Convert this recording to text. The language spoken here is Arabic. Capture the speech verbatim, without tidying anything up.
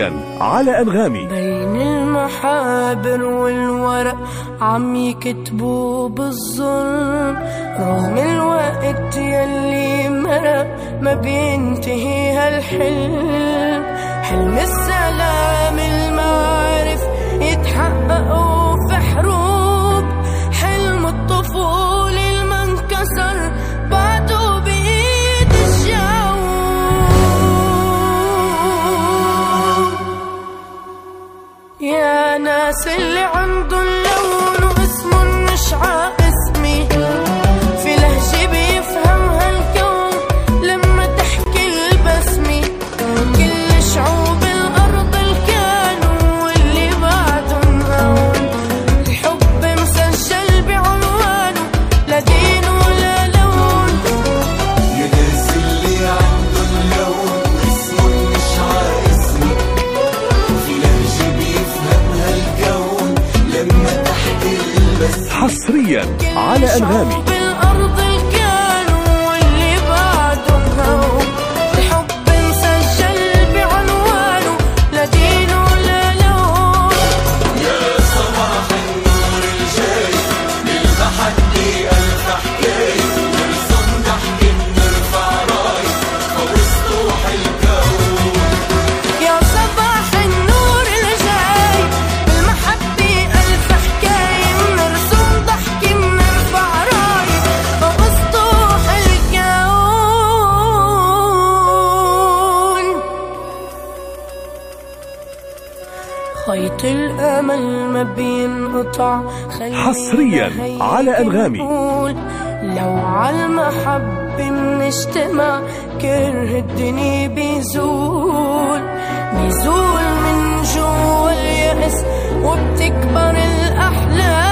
حصريا على أنغامي. بين المحابر والورق عم يكتبوا بالظلم، رغم الوقت يلي مرق ما بينتهي هالحلم. حلم السلام المعارف يتحققوا في حروب، حلم الطفولة المنكسر بعده بإيد الجو. يا ناس اللي عندن لون واسمه مش عاسمي، في لهجة بيفهمها الكون لما تحكي البسمة. كل شعوب الأرض الكانوا واللي بعدن هون، الحب مسجل بعنوانه لا دين ولا لون. يا ناس اللي عندن لون واسمه مش عاسمي، في لهجة بيفهمها الكون لما تحكي البسمة. حصريا على أنغامي. بالأرض الكانوا واللي بعدهم هون، الحب مسجل بعنوانه لا دين ولا لون. يا صباح النور الجاي للتحدي ألف حكاية، نرسم نحكي بنرفع راي فوق سطوح الكون. يا صباح النور الجاي بالمحبة ألف حكاية، بنرسم ضحكة بنرفع راي فوق سطوح الكون. خيط الأمل ما بينقطع، خلينا حصرياً هيك على أنغامي. نقول لو عالمحبة منجتمع كره الدنيا بيزول. بيزول من جوا اليأس وبتكبر الأحلام.